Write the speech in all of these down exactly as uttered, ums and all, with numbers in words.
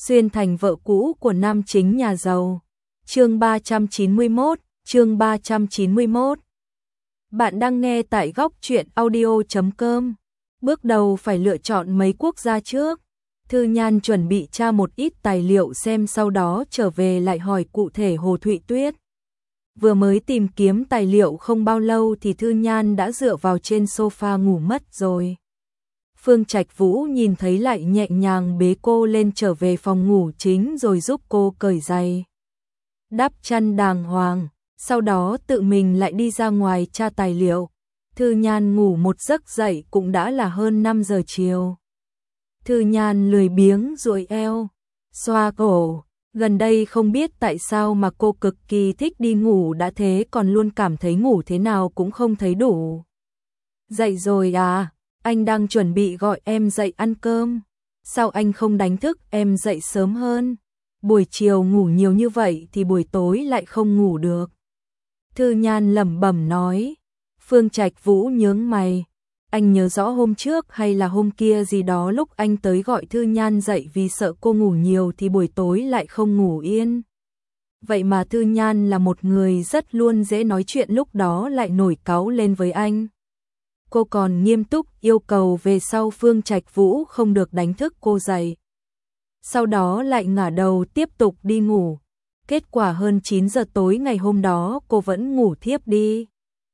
xuyên thành vợ cũ của nam chính nhà giàu. Chương ba trăm chín mươi mốt, chương ba trăm chín mươi mốt. Bạn đang nghe tại góc truyện audio chấm com. Bước đầu phải lựa chọn mấy quốc gia trước. Thư Nhan chuẩn bị tra một ít tài liệu xem, sau đó trở về lại hỏi cụ thể Hồ Thụy Tuyết. Vừa mới tìm kiếm tài liệu không bao lâu thì Thư Nhan đã dựa vào trên sofa ngủ mất rồi. Phương Trạch Vũ nhìn thấy lại nhẹ nhàng bế cô lên trở về phòng ngủ chính rồi giúp cô cởi giày, đắp chăn đàng hoàng, sau đó tự mình lại đi ra ngoài tra tài liệu. Thư Nhan ngủ một giấc dậy cũng đã là hơn năm giờ chiều. Thư Nhan lười biếng duỗi eo, xoa cổ. Gần đây không biết tại sao mà cô cực kỳ thích đi ngủ, đã thế còn luôn cảm thấy ngủ thế nào cũng không thấy đủ. Dậy rồi à, anh đang chuẩn bị gọi em dậy ăn cơm. Sao anh không đánh thức em dậy sớm hơn? Buổi chiều ngủ nhiều như vậy thì buổi tối lại không ngủ được. Thư Nhan lẩm bẩm nói. Phương Trạch Vũ nhướng mày. Anh nhớ rõ hôm trước hay là hôm kia gì đó lúc anh tới gọi Thư Nhan dậy vì sợ cô ngủ nhiều thì buổi tối lại không ngủ yên. Vậy mà Thư Nhan là một người rất luôn dễ nói chuyện, lúc đó lại nổi cáu lên với anh. Cô còn nghiêm túc yêu cầu về sau Phương Trạch Vũ không được đánh thức cô dậy. Sau đó lại ngả đầu tiếp tục đi ngủ. Kết quả hơn chín giờ tối ngày hôm đó cô vẫn ngủ thiếp đi.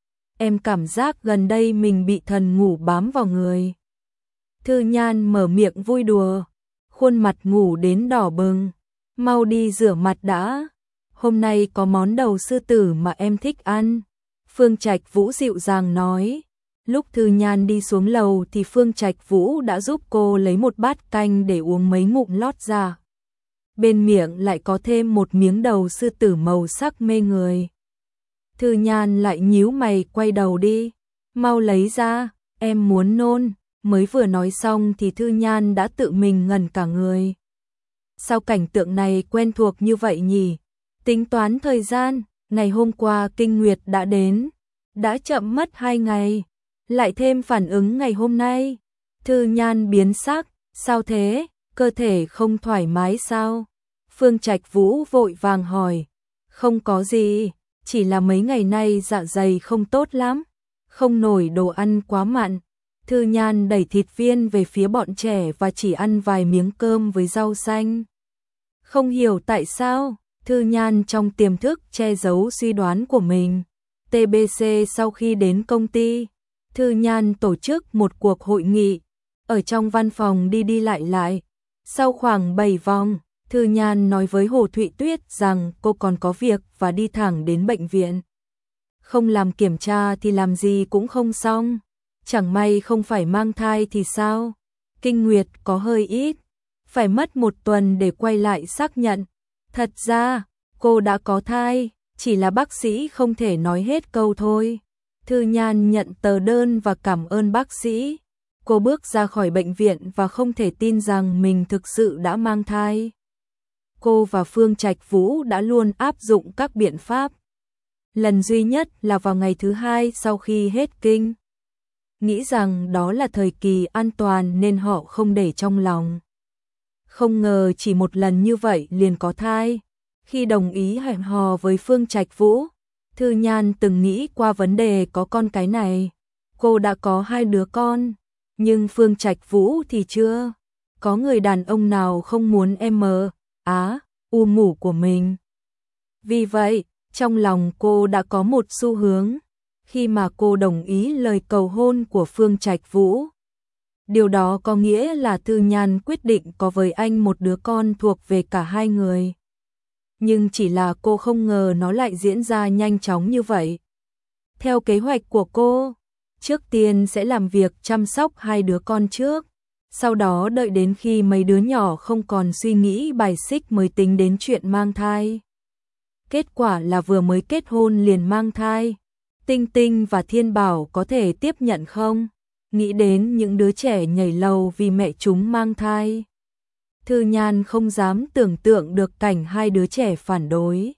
Em cảm giác gần đây mình bị thần ngủ bám vào người. Thư Nhan mở miệng vui đùa, khuôn mặt ngủ đến đỏ bừng. Mau đi rửa mặt đã. Hôm nay có món đầu sư tử mà em thích ăn. Phương Trạch Vũ dịu dàng nói. Lúc Thư Nhan đi xuống lầu thì Phương Trạch Vũ đã giúp cô lấy một bát canh để uống mấy ngụm lót ra. Bên miệng lại có thêm một miếng đầu sư tử màu sắc mê người. Thư Nhan lại nhíu mày, quay đầu đi. Mau lấy ra, em muốn nôn. Mới vừa nói xong thì Thư Nhan đã tự mình ngẩn cả người. Sao cảnh tượng này quen thuộc như vậy nhỉ? Tính toán thời gian, ngày hôm qua kinh nguyệt đã đến. Đã chậm mất hai ngày. Lại thêm phản ứng ngày hôm nay. Thư Nhan biến sắc. Sao thế? Cơ thể không thoải mái sao? Phương Trạch Vũ vội vàng hỏi. Không có gì. Chỉ là mấy ngày nay dạ dày không tốt lắm, không nổi đồ ăn quá mặn. Thư Nhan đẩy thịt viên về phía bọn trẻ và chỉ ăn vài miếng cơm với rau xanh. Không hiểu tại sao, Thư Nhan trong tiềm thức che giấu suy đoán của mình. tê bê xê sau khi đến công ty, Thư Nhan tổ chức một cuộc hội nghị, ở trong văn phòng đi đi lại lại. Sau khoảng bảy vòng, Thư Nhan nói với Hồ Thụy Tuyết rằng cô còn có việc và đi thẳng đến bệnh viện. Không làm kiểm tra thì làm gì cũng không xong. Chẳng may không phải mang thai thì sao? Kinh nguyệt có hơi ít. Phải mất một tuần để quay lại xác nhận. Thật ra, cô đã có thai, chỉ là bác sĩ không thể nói hết câu thôi. Thư Nhan nhận tờ đơn và cảm ơn bác sĩ. Cô bước ra khỏi bệnh viện và không thể tin rằng mình thực sự đã mang thai. Cô và Phương Trạch Vũ đã luôn áp dụng các biện pháp. Lần duy nhất là vào ngày thứ hai sau khi hết kinh. Nghĩ rằng đó là thời kỳ an toàn nên họ không để trong lòng. Không ngờ chỉ một lần như vậy liền có thai. Khi đồng ý hẹn hò với Phương Trạch Vũ, Thư Nhan từng nghĩ qua vấn đề có con cái này. Cô đã có hai đứa con, nhưng Phương Trạch Vũ thì chưa. Có người đàn ông nào không muốn em mờ Á, u mủ của mình. Vì vậy, trong lòng cô đã có một xu hướng, khi mà cô đồng ý lời cầu hôn của Phương Trạch Vũ. Điều đó có nghĩa là Thư Nhan quyết định có với anh một đứa con thuộc về cả hai người. Nhưng chỉ là cô không ngờ nó lại diễn ra nhanh chóng như vậy. Theo kế hoạch của cô, trước tiên sẽ làm việc chăm sóc hai đứa con trước. Sau đó đợi đến khi mấy đứa nhỏ không còn suy nghĩ bài xích mới tính đến chuyện mang thai. Kết quả là vừa mới kết hôn liền mang thai. Tinh Tinh và Thiên Bảo có thể tiếp nhận không? Nghĩ đến những đứa trẻ nhảy lầu vì mẹ chúng mang thai. Thư Nhan không dám tưởng tượng được cảnh hai đứa trẻ phản đối.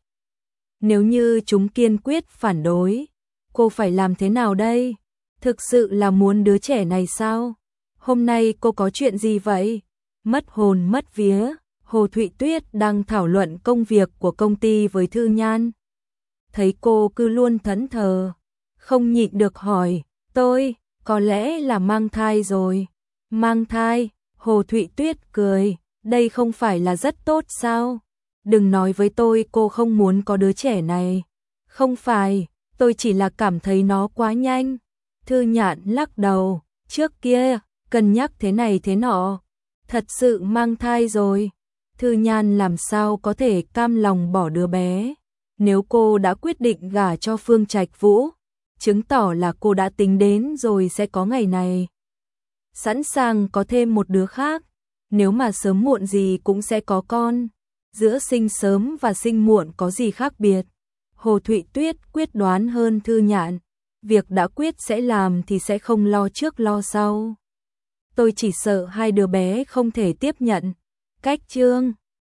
Nếu như chúng kiên quyết phản đối, cô phải làm thế nào đây? Thực sự là muốn đứa trẻ này sao? Hôm nay cô có chuyện gì vậy? Mất hồn mất vía, Hồ Thụy Tuyết đang thảo luận công việc của công ty với Thư Nhan. Thấy cô cứ luôn thẫn thờ, không nhịn được hỏi, tôi, có lẽ là mang thai rồi. Mang thai, Hồ Thụy Tuyết cười, đây không phải là rất tốt sao? Đừng nói với tôi cô không muốn có đứa trẻ này. Không phải, tôi chỉ là cảm thấy nó quá nhanh. Thư Nhạn lắc đầu, trước kia, cân nhắc thế này thế nọ. Thật sự mang thai rồi. Thư Nhan làm sao có thể cam lòng bỏ đứa bé. Nếu cô đã quyết định gả cho Phương Trạch Vũ, chứng tỏ là cô đã tính đến rồi sẽ có ngày này. Sẵn sàng có thêm một đứa khác, nếu mà sớm muộn gì cũng sẽ có con. Giữa sinh sớm và sinh muộn có gì khác biệt? Hồ Thụy Tuyết quyết đoán hơn Thư Nhạn, việc đã quyết sẽ làm thì sẽ không lo trước lo sau. Tôi chỉ sợ hai đứa bé không thể tiếp nhận. Cách Trương